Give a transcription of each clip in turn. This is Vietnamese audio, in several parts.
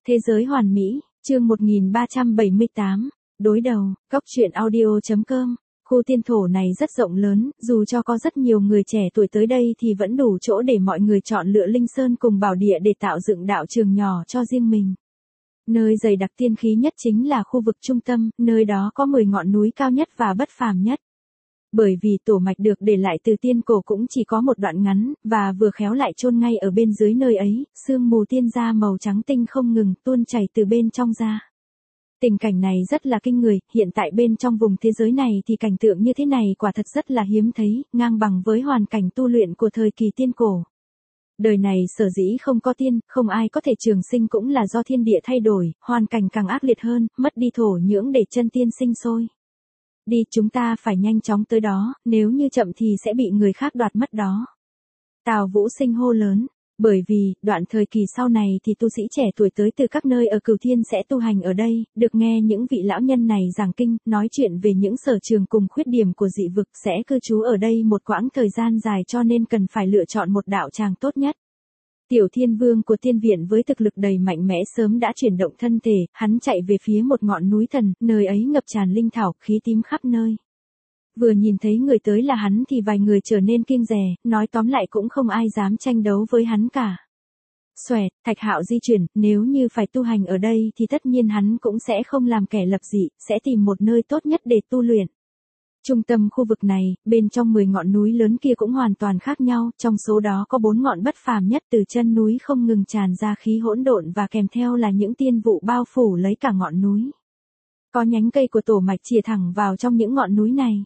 Thế giới hoàn mỹ, chương 1378, đối đầu, góc truyện audio.com. Khu tiên thổ này rất rộng lớn, dù cho có rất nhiều người trẻ tuổi tới đây thì vẫn đủ chỗ để mọi người chọn lựa linh sơn cùng bảo địa để tạo dựng đạo trường nhỏ cho riêng mình. Nơi dày đặc tiên khí nhất chính là khu vực trung tâm, nơi đó có 10 ngọn núi cao nhất và bất phàm nhất. Bởi vì tổ mạch được để lại từ tiên cổ cũng chỉ có một đoạn ngắn, và vừa khéo lại chôn ngay ở bên dưới nơi ấy, sương mù tiên gia màu trắng tinh không ngừng tuôn chảy từ bên trong ra. Tình cảnh này rất là kinh người, hiện tại bên trong vùng thế giới này thì cảnh tượng như thế này quả thật rất là hiếm thấy, ngang bằng với hoàn cảnh tu luyện của thời kỳ tiên cổ. Đời này sở dĩ không có tiên, không ai có thể trường sinh cũng là do thiên địa thay đổi, hoàn cảnh càng ác liệt hơn, mất đi thổ nhưỡng để chân tiên sinh sôi. Đi, chúng ta phải nhanh chóng tới đó, nếu như chậm thì sẽ bị người khác đoạt mất đó. Tào Vũ Sinh hô lớn, bởi vì, đoạn thời kỳ sau này thì tu sĩ trẻ tuổi tới từ các nơi ở Cửu Thiên sẽ tu hành ở đây, được nghe những vị lão nhân này giảng kinh, nói chuyện về những sở trường cùng khuyết điểm của dị vực sẽ cư trú ở đây một quãng thời gian dài cho nên cần phải lựa chọn một đạo tràng tốt nhất. Tiểu Thiên Vương của tiên viện với thực lực đầy mạnh mẽ sớm đã chuyển động thân thể, hắn chạy về phía một ngọn núi thần, nơi ấy ngập tràn linh thảo, khí tím khắp nơi. Vừa nhìn thấy người tới là hắn thì vài người trở nên kiêng dè, nói tóm lại cũng không ai dám tranh đấu với hắn cả. Xoẹt, Thạch Hạo di chuyển, nếu như phải tu hành ở đây thì tất nhiên hắn cũng sẽ không làm kẻ lập dị, sẽ tìm một nơi tốt nhất để tu luyện. Trung tâm khu vực này, bên trong 10 ngọn núi lớn kia cũng hoàn toàn khác nhau, trong số đó có 4 ngọn bất phàm nhất từ chân núi không ngừng tràn ra khí hỗn độn và kèm theo là những tiên vụ bao phủ lấy cả ngọn núi. Có nhánh cây của tổ mạch chìa thẳng vào trong những ngọn núi này.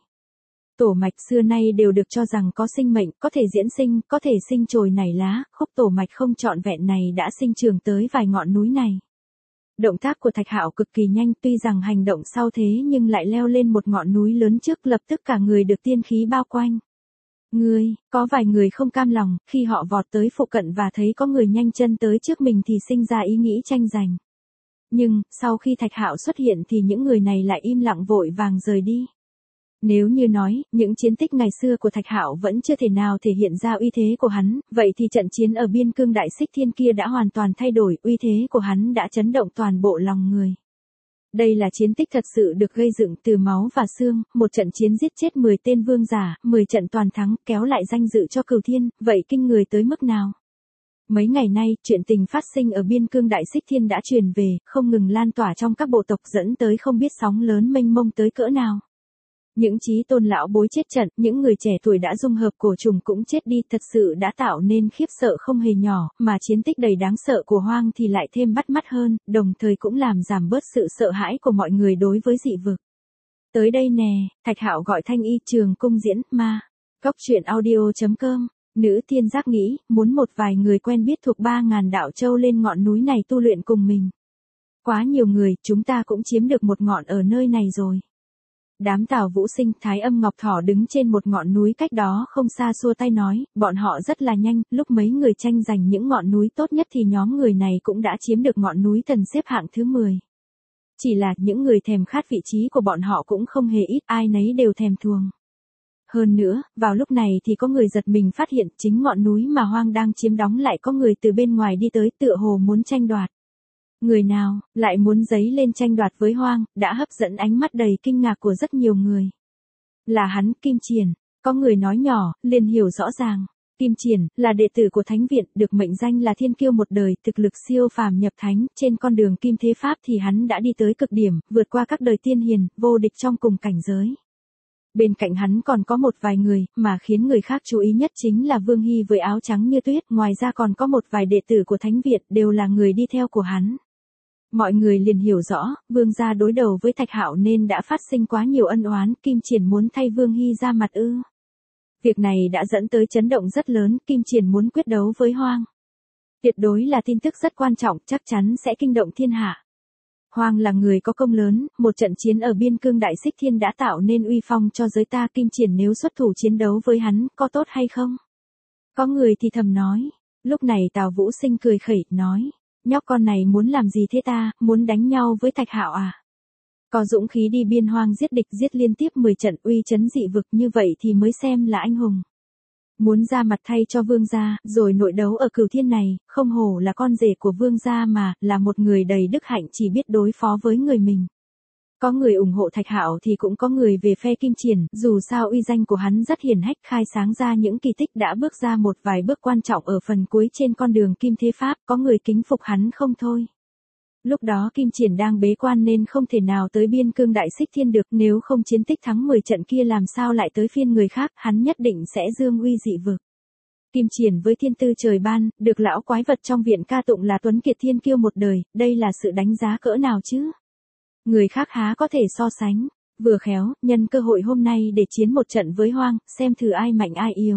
Tổ mạch xưa nay đều được cho rằng có sinh mệnh, có thể diễn sinh, có thể sinh chồi nảy lá, khúc tổ mạch không trọn vẹn này đã sinh trưởng tới vài ngọn núi này. Động tác của Thạch Hạo cực kỳ nhanh, tuy rằng hành động sau thế nhưng lại leo lên một ngọn núi lớn trước, lập tức cả người được tiên khí bao quanh. Có vài người không cam lòng, khi họ vọt tới phụ cận và thấy có người nhanh chân tới trước mình thì sinh ra ý nghĩ tranh giành. Nhưng, sau khi Thạch Hạo xuất hiện thì những người này lại im lặng vội vàng rời đi. Nếu như nói, những chiến tích ngày xưa của Thạch Hạo vẫn chưa thể nào thể hiện ra uy thế của hắn, vậy thì trận chiến ở biên cương Đại Xích Thiên kia đã hoàn toàn thay đổi, uy thế của hắn đã chấn động toàn bộ lòng người. Đây là chiến tích thật sự được gây dựng từ máu và xương, một trận chiến giết chết 10 tên vương giả, 10 trận toàn thắng, kéo lại danh dự cho Cửu Thiên, vậy kinh người tới mức nào? Mấy ngày nay, chuyện tình phát sinh ở biên cương Đại Xích Thiên đã truyền về, không ngừng lan tỏa trong các bộ tộc dẫn tới không biết sóng lớn mênh mông tới cỡ nào. Những chí tôn lão bối chết trận, những người trẻ tuổi đã dung hợp cổ trùng cũng chết đi, thật sự đã tạo nên khiếp sợ không hề nhỏ, mà chiến tích đầy đáng sợ của Hoang thì lại thêm bắt mắt hơn, đồng thời cũng làm giảm bớt sự sợ hãi của mọi người đối với dị vực. Tới đây nè, Thạch Hạo gọi Thanh Y Trường Cung diễn, ma. Góc truyện audio.com, nữ tiên giác nghĩ, muốn một vài người quen biết thuộc 3.000 đạo châu lên ngọn núi này tu luyện cùng mình. Quá nhiều người, chúng ta cũng chiếm được một ngọn ở nơi này rồi. Đám Tào Vũ Sinh, Thái Âm Ngọc Thỏ đứng trên một ngọn núi cách đó không xa xua tay nói, bọn họ rất là nhanh, lúc mấy người tranh giành những ngọn núi tốt nhất thì nhóm người này cũng đã chiếm được ngọn núi thần xếp hạng thứ 10. Chỉ là những người thèm khát vị trí của bọn họ cũng không hề ít, ai nấy đều thèm thuồng. Hơn nữa, vào lúc này thì có người giật mình phát hiện chính ngọn núi mà Hoang đang chiếm đóng lại có người từ bên ngoài đi tới tựa hồ muốn tranh đoạt. Người nào, lại muốn giấy lên tranh đoạt với Hoang, đã hấp dẫn ánh mắt đầy kinh ngạc của rất nhiều người. Là hắn, Kim Triển. Có người nói nhỏ, liền hiểu rõ ràng. Kim Triển, là đệ tử của Thánh Viện, được mệnh danh là thiên kiêu một đời, thực lực siêu phàm nhập thánh, trên con đường Kim Thế Pháp thì hắn đã đi tới cực điểm, vượt qua các đời tiên hiền, vô địch trong cùng cảnh giới. Bên cạnh hắn còn có một vài người, mà khiến người khác chú ý nhất chính là Vương Hy với áo trắng như tuyết, ngoài ra còn có một vài đệ tử của Thánh Viện, đều là người đi theo của hắn. Mọi người liền hiểu rõ, Vương gia đối đầu với Thạch Hạo nên đã phát sinh quá nhiều ân oán, Kim Triển muốn thay Vương Hy ra mặt ư. Việc này đã dẫn tới chấn động rất lớn, Kim Triển muốn quyết đấu với Hoang. Tuyệt đối là tin tức rất quan trọng, chắc chắn sẽ kinh động thiên hạ. Hoang là người có công lớn, một trận chiến ở biên cương Đại Xích Thiên đã tạo nên uy phong cho giới ta, Kim Triển nếu xuất thủ chiến đấu với hắn, có tốt hay không? Có người thì thầm nói. Lúc này Tào Vũ Sinh cười khẩy, nói. Nhóc con này muốn làm gì thế ta, muốn đánh nhau với Thạch Hạo à? Có dũng khí đi biên hoang giết địch, giết liên tiếp 10 trận, uy chấn dị vực, như vậy thì mới xem là anh hùng. Muốn ra mặt thay cho vương gia, rồi nội đấu ở Cửu Thiên này, không hổ là con rể của vương gia mà, là một người đầy đức hạnh chỉ biết đối phó với người mình. Có người ủng hộ Thạch Hạo thì cũng có người về phe Kim Triển, dù sao uy danh của hắn rất hiển hách, khai sáng ra những kỳ tích, đã bước ra một vài bước quan trọng ở phần cuối trên con đường Kim Thế Pháp, có người kính phục hắn không thôi. Lúc đó Kim Triển đang bế quan nên không thể nào tới biên cương Đại Xích Thiên được, nếu không chiến tích thắng 10 trận kia làm sao lại tới phiên người khác, hắn nhất định sẽ dương uy dị vực. Kim Triển với thiên tư trời ban, được lão quái vật trong viện ca tụng là tuấn kiệt thiên kiêu một đời, đây là sự đánh giá cỡ nào chứ? Người khác há có thể so sánh, vừa khéo, nhân cơ hội hôm nay để chiến một trận với Hoang, xem thử ai mạnh ai yếu.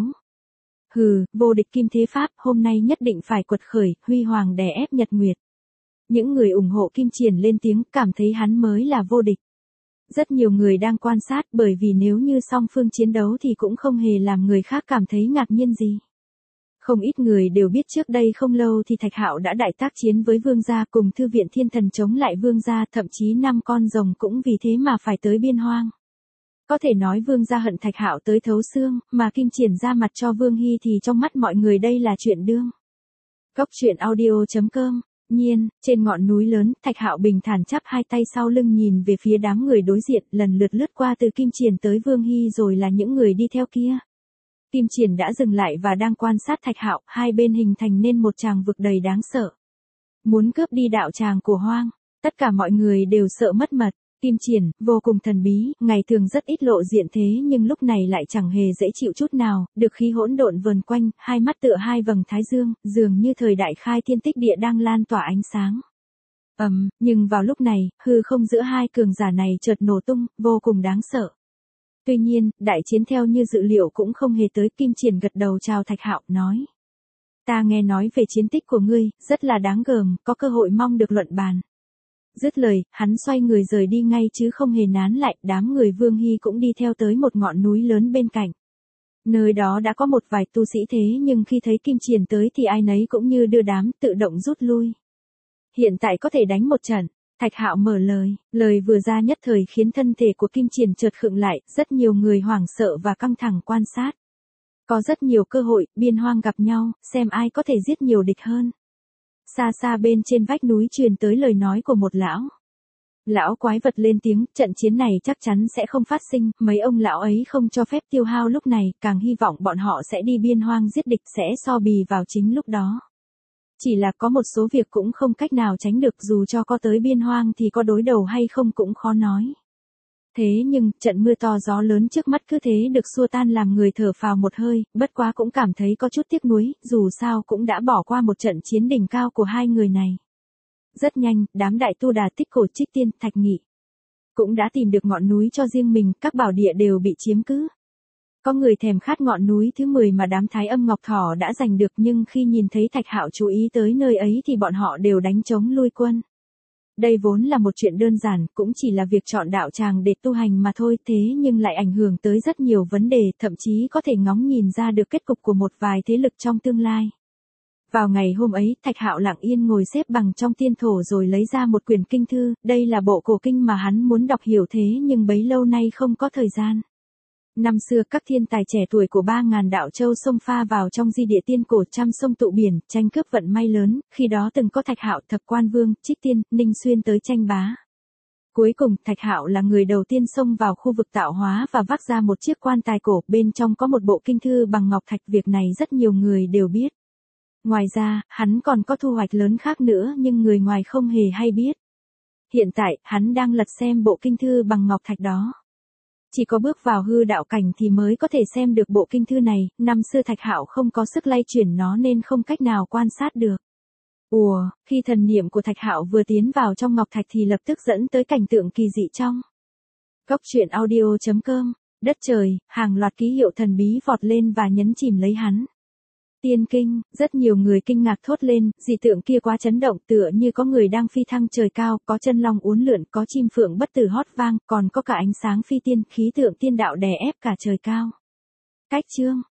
Hừ, vô địch Kim Thế Pháp, hôm nay nhất định phải quật khởi, huy hoàng đè ép Nhật Nguyệt. Những người ủng hộ Kim Triển lên tiếng, cảm thấy hắn mới là vô địch. Rất nhiều người đang quan sát, bởi vì nếu như song phương chiến đấu thì cũng không hề làm người khác cảm thấy ngạc nhiên gì. Không ít người đều biết trước đây không lâu thì Thạch Hạo đã đại tác chiến với vương gia, cùng Thư viện Thiên Thần chống lại vương gia, thậm chí 5 con rồng cũng vì thế mà phải tới biên hoang. Có thể nói vương gia hận Thạch Hạo tới thấu xương, mà Kim Triển ra mặt cho Vương Hy thì trong mắt mọi người đây là chuyện đương. Góc truyện audio.com. Nhiên, trên ngọn núi lớn, Thạch Hạo bình thản chắp hai tay sau lưng nhìn về phía đám người đối diện, lần lượt lướt qua từ Kim Triển tới Vương Hy rồi là những người đi theo kia. Kim Triển đã dừng lại và đang quan sát Thạch Hạo, hai bên hình thành nên một tràng vực đầy đáng sợ. Muốn cướp đi đạo tràng của Hoang, tất cả mọi người đều sợ mất mật. Kim Triển, vô cùng thần bí, ngày thường rất ít lộ diện thế nhưng lúc này lại chẳng hề dễ chịu chút nào, được khí hỗn độn vờn quanh, hai mắt tựa hai vầng thái dương, dường như thời đại khai thiên tích địa đang lan tỏa ánh sáng. Nhưng vào lúc này, hư không giữa hai cường giả này chợt nổ tung, vô cùng đáng sợ. Tuy nhiên, đại chiến theo như dự liệu cũng không hề tới. Kim Triển gật đầu chào Thạch Hạo, nói. Ta nghe nói về chiến tích của ngươi, rất là đáng gờm, có cơ hội mong được luận bàn. Dứt lời, hắn xoay người rời đi ngay chứ không hề nán lại, đám người Vương Hy cũng đi theo tới một ngọn núi lớn bên cạnh. Nơi đó đã có một vài tu sĩ thế nhưng khi thấy Kim Triển tới thì ai nấy cũng như đưa đám, tự động rút lui. Hiện tại có thể đánh một trận. Thạch Hạo mở lời vừa ra nhất thời khiến thân thể của Kim Triển chợt khựng lại, rất nhiều người hoảng sợ và căng thẳng quan sát. Có rất nhiều cơ hội, biên hoang gặp nhau, xem ai có thể giết nhiều địch hơn. Xa xa bên trên vách núi truyền tới lời nói của một lão. Lão quái vật lên tiếng, trận chiến này chắc chắn sẽ không phát sinh, mấy ông lão ấy không cho phép tiêu hao lúc này, càng hy vọng bọn họ sẽ đi biên hoang giết địch, sẽ so bì vào chính lúc đó. Chỉ là có một số việc cũng không cách nào tránh được, dù cho có tới biên hoang thì có đối đầu hay không cũng khó nói. Thế nhưng, trận mưa to gió lớn trước mắt cứ thế được xua tan làm người thở phào một hơi, bất quá cũng cảm thấy có chút tiếc nuối, dù sao cũng đã bỏ qua một trận chiến đỉnh cao của hai người này. Rất nhanh, đám đại tu đà Tích Cổ, Trích Tiên, Thạch Nghị cũng đã tìm được ngọn núi cho riêng mình, các bảo địa đều bị chiếm cứ. Có người thèm khát ngọn núi thứ 10 mà đám Thái Âm Ngọc Thỏ đã giành được, nhưng khi nhìn thấy Thạch Hạo chú ý tới nơi ấy thì bọn họ đều đánh trống lui quân. Đây vốn là một chuyện đơn giản, cũng chỉ là việc chọn đạo tràng để tu hành mà thôi, thế nhưng lại ảnh hưởng tới rất nhiều vấn đề, thậm chí có thể ngóng nhìn ra được kết cục của một vài thế lực trong tương lai. Vào ngày hôm ấy, Thạch Hạo lặng yên ngồi xếp bằng trong tiên thổ rồi lấy ra một quyển kinh thư, đây là bộ cổ kinh mà hắn muốn đọc hiểu thế nhưng bấy lâu nay không có thời gian. Năm xưa các thiên tài trẻ tuổi của 3.000 đạo châu xông pha vào trong di địa tiên cổ, trăm sông tụ biển, tranh cướp vận may lớn, khi đó từng có Thạch Hạo, Thập Quan Vương, Trích Tiên, Ninh Xuyên tới tranh bá. Cuối cùng, Thạch Hạo là người đầu tiên xông vào khu vực tạo hóa và vác ra một chiếc quan tài cổ, bên trong có một bộ kinh thư bằng ngọc thạch, việc này rất nhiều người đều biết. Ngoài ra, hắn còn có thu hoạch lớn khác nữa nhưng người ngoài không hề hay biết. Hiện tại, hắn đang lật xem bộ kinh thư bằng ngọc thạch đó. Chỉ có bước vào hư đạo cảnh thì mới có thể xem được bộ kinh thư này, năm xưa Thạch Hạo không có sức lay chuyển nó nên không cách nào quan sát được. Khi thần niệm của Thạch Hạo vừa tiến vào trong ngọc thạch thì lập tức dẫn tới cảnh tượng kỳ dị trong. Góc truyện audio.com, đất trời, hàng loạt ký hiệu thần bí vọt lên và nhấn chìm lấy hắn. Tiên kinh, rất nhiều người kinh ngạc thốt lên, dị tượng kia quá chấn động, tựa như có người đang phi thăng trời cao, có chân long uốn lượn, có chim phượng bất tử hót vang, còn có cả ánh sáng phi tiên, khí tượng tiên đạo đè ép cả trời cao. Cách chương